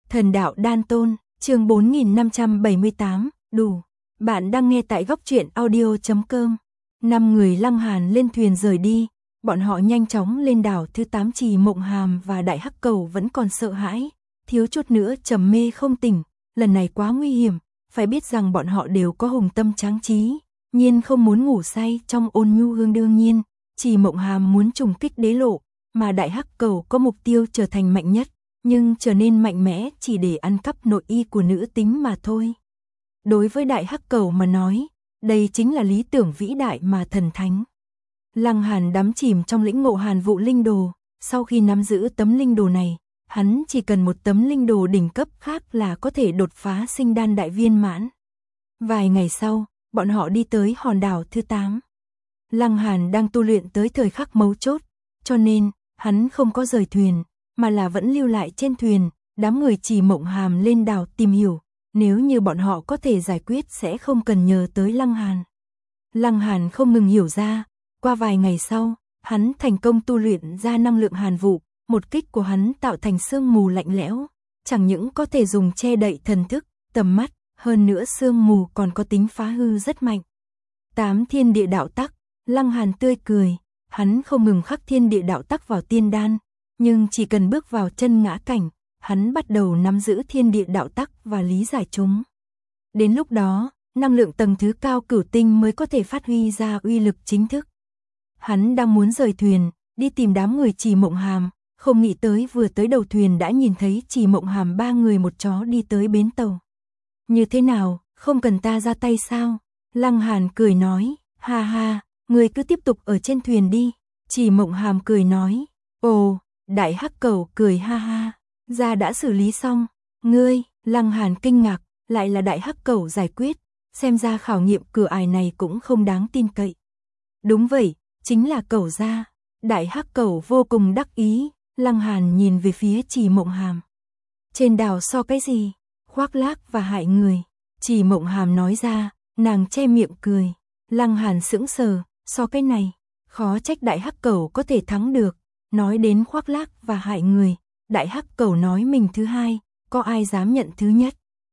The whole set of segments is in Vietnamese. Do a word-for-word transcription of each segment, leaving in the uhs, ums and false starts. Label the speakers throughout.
Speaker 1: Thần đạo đan tôn, chương bốn nghìn năm trăm bảy mươi tám, đủ. Bạn đang nghe tại góc truyện audio chấm com. Năm người Lăng Hàn lên thuyền rời đi, bọn họ nhanh chóng lên đảo thứ tám. Trì Mộng Hàm và Đại Hắc Cầu vẫn còn sợ hãi, thiếu chút nữa trầm mê không tỉnh, lần này quá nguy hiểm, phải biết rằng bọn họ đều có hùng tâm tráng trí, nhiên không muốn ngủ say trong ôn nhu hương. Đương nhiên, Trì Mộng Hàm muốn trùng kích đế lộ, mà Đại Hắc Cầu có mục tiêu trở thành mạnh nhất, nhưng trở nên mạnh mẽ chỉ để ăn cắp nội y của nữ tính mà thôi. Đối với Đại Hắc Cầu mà nói, đây chính là lý tưởng vĩ đại mà thần thánh. Lăng Hàn đắm chìm trong lĩnh ngộ Hàn Vụ linh đồ, sau khi nắm giữ tấm linh đồ này, hắn chỉ cần một tấm linh đồ đỉnh cấp khác là có thể đột phá sinh đan đại viên mãn. Vài ngày sau, bọn họ đi tới hòn đảo thứ tám. Lăng Hàn đang tu luyện tới thời khắc mấu chốt, cho nên hắn không có rời thuyền, mà là vẫn lưu lại trên thuyền. Đám người Trì Mộng Hàm lên đảo tìm hiểu, nếu như bọn họ có thể giải quyết sẽ không cần nhờ tới Lăng Hàn. Lăng Hàn không ngừng hiểu ra, qua vài ngày sau, hắn thành công tu luyện ra năng lượng Hàn Vụ, một kích của hắn tạo thành sương mù lạnh lẽo, chẳng những có thể dùng che đậy thần thức, tầm mắt, hơn nữa sương mù còn có tính phá hư rất mạnh. Tám thiên địa đạo tắc, Lăng Hàn tươi cười, hắn không ngừng khắc thiên địa đạo tắc vào tiên đan, nhưng chỉ cần bước vào chân ngã cảnh, hắn bắt đầu nắm giữ thiên địa đạo tắc và lý giải chúng. Đến lúc đó, năng lượng tầng thứ cao cửu tinh mới có thể phát huy ra uy lực chính thức. Hắn đang muốn rời thuyền, đi tìm đám người Trì Mộng Hàm, không nghĩ tới vừa tới đầu thuyền đã nhìn thấy Trì Mộng Hàm ba người một chó đi tới bến tàu. Như thế nào, không cần ta ra tay sao? Lăng Hàn cười nói, ha ha, người cứ tiếp tục ở trên thuyền đi. Trì Mộng Hàm cười nói, ồ. Đại Hắc Cầu cười ha ha, ra đã xử lý xong. Ngươi, Lăng Hàn kinh ngạc, lại là Đại Hắc Cầu giải quyết, xem ra khảo nghiệm cửa ải này cũng không đáng tin cậy. Đúng vậy, chính là Cầu gia. Đại Hắc Cầu vô cùng đắc ý. Lăng Hàn nhìn về phía Trì Mộng Hàm. Trên đảo so cái gì? Khoác lác và hại người. Trì Mộng Hàm nói ra, nàng che miệng cười. Lăng Hàn sững sờ, so cái này, khó trách Đại Hắc Cầu có thể thắng được. Nói đến khoác lác và hại người, Đại Hắc Cầu nói mình thứ hai, có ai dám nhận thứ nhất?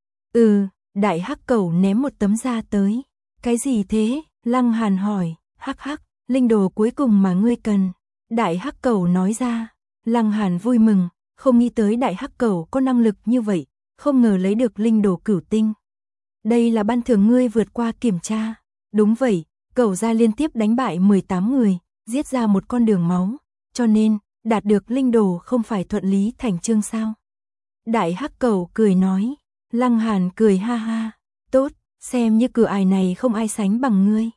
Speaker 1: Ừ, Đại Hắc Cầu ném một tấm da tới. Cái gì thế? Lăng Hàn hỏi. Hắc hắc, linh đồ cuối cùng mà ngươi cần. Đại Hắc Cầu nói ra. Lăng Hàn vui mừng, không nghĩ tới Đại Hắc Cầu có năng lực như vậy, không ngờ lấy được linh đồ cửu tinh. Đây là ban thưởng ngươi vượt qua kiểm tra. Đúng vậy, Cầu gia liên tiếp đánh bại mười tám người, giết ra một con đường máu. Cho nên, đạt được linh đồ không phải thuận lý thành chương sao? Đại Hắc Cầu cười nói. Lăng Hàn cười ha ha. Tốt, xem như cửa ải này không ai sánh bằng ngươi.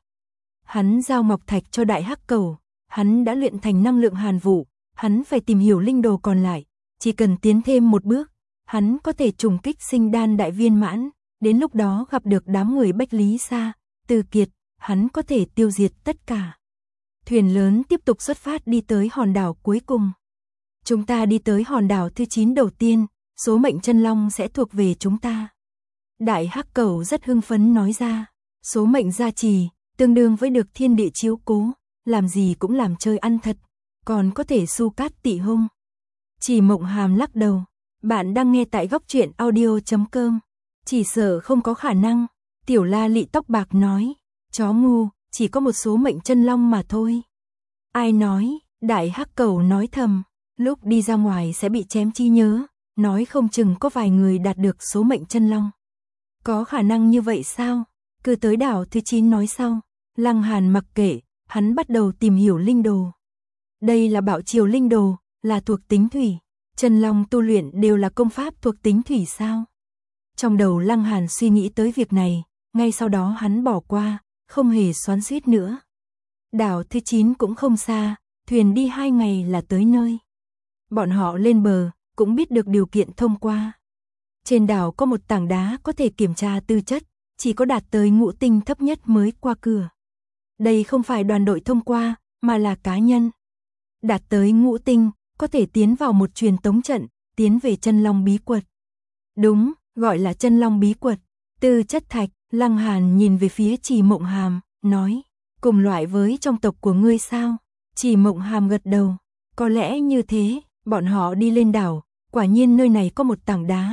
Speaker 1: Hắn giao ngọc thạch cho Đại Hắc Cầu. Hắn đã luyện thành năng lượng Hàn Vụ. Hắn phải tìm hiểu linh đồ còn lại. Chỉ cần tiến thêm một bước, hắn có thể trùng kích sinh đan đại viên mãn. Đến lúc đó gặp được đám người Bách Lý Sa, Từ Kiệt, hắn có thể tiêu diệt tất cả. Thuyền lớn tiếp tục xuất phát đi tới hòn đảo cuối cùng. Chúng ta đi tới hòn đảo thứ chín đầu tiên, số mệnh chân long sẽ thuộc về chúng ta. Đại Hắc Cầu rất hưng phấn nói ra, số mệnh gia trì, tương đương với được thiên địa chiếu cố, làm gì cũng làm chơi ăn thật, còn có thể su cát tị hung. Trì Mộng Hàm lắc đầu, bạn đang nghe tại góc truyện audio chấm com. Chỉ sợ không có khả năng, Tiểu La Lị tóc bạc nói, chó ngu. Chỉ có một số mệnh chân long mà thôi. Ai nói? Đại Hắc Cầu nói thầm, lúc đi ra ngoài sẽ bị chém trí nhớ, nói không chừng có vài người đạt được số mệnh chân long. Có khả năng như vậy sao? Cứ tới đảo thứ chín nói sau. Lăng Hàn mặc kệ, hắn bắt đầu tìm hiểu linh đồ. Đây là Bảo Triều linh đồ, là thuộc tính thủy. Chân long tu luyện đều là công pháp thuộc tính thủy sao? Trong đầu Lăng Hàn suy nghĩ tới việc này, ngay sau đó hắn bỏ qua. Không hề xoắn xuýt nữa. Đảo thứ chín cũng không xa, thuyền đi hai ngày là tới nơi. Bọn họ lên bờ, cũng biết được điều kiện thông qua. Trên đảo có một tảng đá có thể kiểm tra tư chất, chỉ có đạt tới ngũ tinh thấp nhất mới qua cửa. Đây không phải đoàn đội thông qua, mà là cá nhân. Đạt tới ngũ tinh, có thể tiến vào một truyền tống trận, tiến về chân long bí quật. Đúng, gọi là chân long bí quật. Tư chất thạch. Lăng Hàn nhìn về phía Trì Mộng Hàm, nói, cùng loại với trong tộc của ngươi sao? Trì Mộng Hàm gật đầu, có lẽ như thế. Bọn họ đi lên đảo, quả nhiên nơi này có một tảng đá,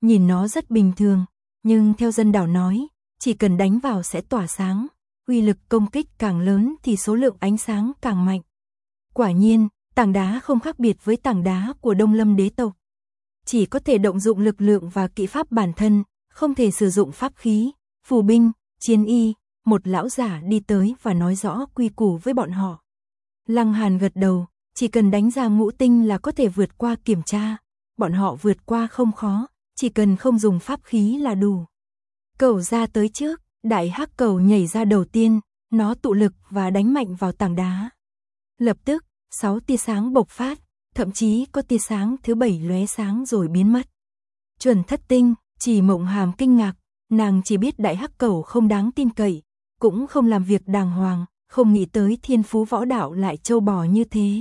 Speaker 1: nhìn nó rất bình thường, nhưng theo dân đảo nói, chỉ cần đánh vào sẽ tỏa sáng, uy lực công kích càng lớn thì số lượng ánh sáng càng mạnh. Quả nhiên, tảng đá không khác biệt với tảng đá của Đông Lâm đế tộc. Chỉ có thể động dụng lực lượng và kỹ pháp bản thân, không thể sử dụng pháp khí, phù binh, chiến y. Một lão giả đi tới và nói rõ quy củ với bọn họ. Lăng Hàn gật đầu, chỉ cần đánh ra ngũ tinh là có thể vượt qua kiểm tra. Bọn họ vượt qua không khó, chỉ cần không dùng pháp khí là đủ. Cẩu ra tới trước, đại hắc cẩu nhảy ra đầu tiên, nó tụ lực và đánh mạnh vào tảng đá. Lập tức, sáu tia sáng bộc phát, thậm chí có tia sáng thứ bảy lóe sáng rồi biến mất. Chuẩn thất tinh, Chỉ Mộng Hàm kinh ngạc, nàng chỉ biết đại hắc cẩu không đáng tin cậy, cũng không làm việc đàng hoàng, không nghĩ tới thiên phú võ đạo lại trâu bò như thế.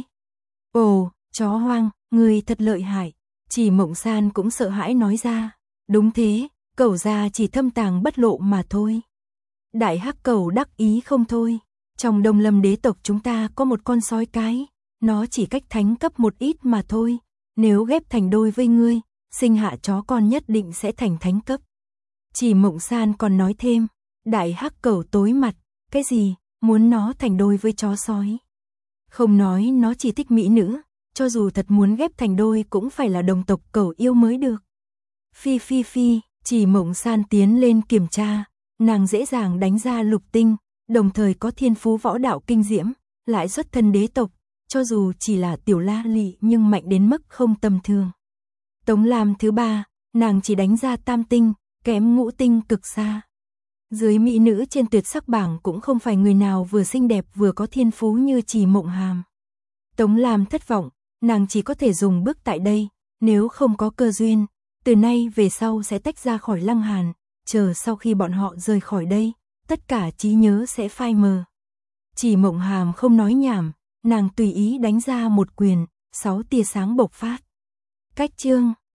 Speaker 1: Ồ, chó hoang, người thật lợi hại. Chỉ Mộng San cũng sợ hãi nói ra. Đúng thế, cẩu gia chỉ thâm tàng bất lộ mà thôi. Đại hắc cẩu đắc ý không thôi. Trong Đông Lâm đế tộc chúng ta có một con sói cái, nó chỉ cách thánh cấp một ít mà thôi. Nếu ghép thành đôi với ngươi, sinh hạ chó con nhất định sẽ thành thánh cấp. Chỉ Mộng San còn nói thêm, đại hắc cẩu tối mặt, cái gì, muốn nó thành đôi với chó sói. Không nói nó chỉ thích mỹ nữ, cho dù thật muốn ghép thành đôi cũng phải là đồng tộc cẩu yêu mới được. Phi phi phi, Chỉ Mộng San tiến lên kiểm tra, nàng dễ dàng đánh ra lục tinh, đồng thời có thiên phú võ đạo kinh diễm, lại xuất thân đế tộc, cho dù chỉ là tiểu la lị nhưng mạnh đến mức không tầm thường. Tống Lam thứ ba, nàng chỉ đánh ra tam tinh, kém ngũ tinh cực xa. Dưới mỹ nữ trên tuyệt sắc bảng cũng không phải người nào vừa xinh đẹp vừa có thiên phú như Chỉ Mộng Hàm. Tống Lam thất vọng, nàng chỉ có thể dùng bước tại đây, nếu không có cơ duyên, từ nay về sau sẽ tách ra khỏi Lăng Hàn, chờ sau khi bọn họ rời khỏi đây, tất cả trí nhớ sẽ phai mờ. Chỉ Mộng Hàm không nói nhảm, nàng tùy ý đánh ra một quyền, sáu tia sáng bộc phát. Cách chương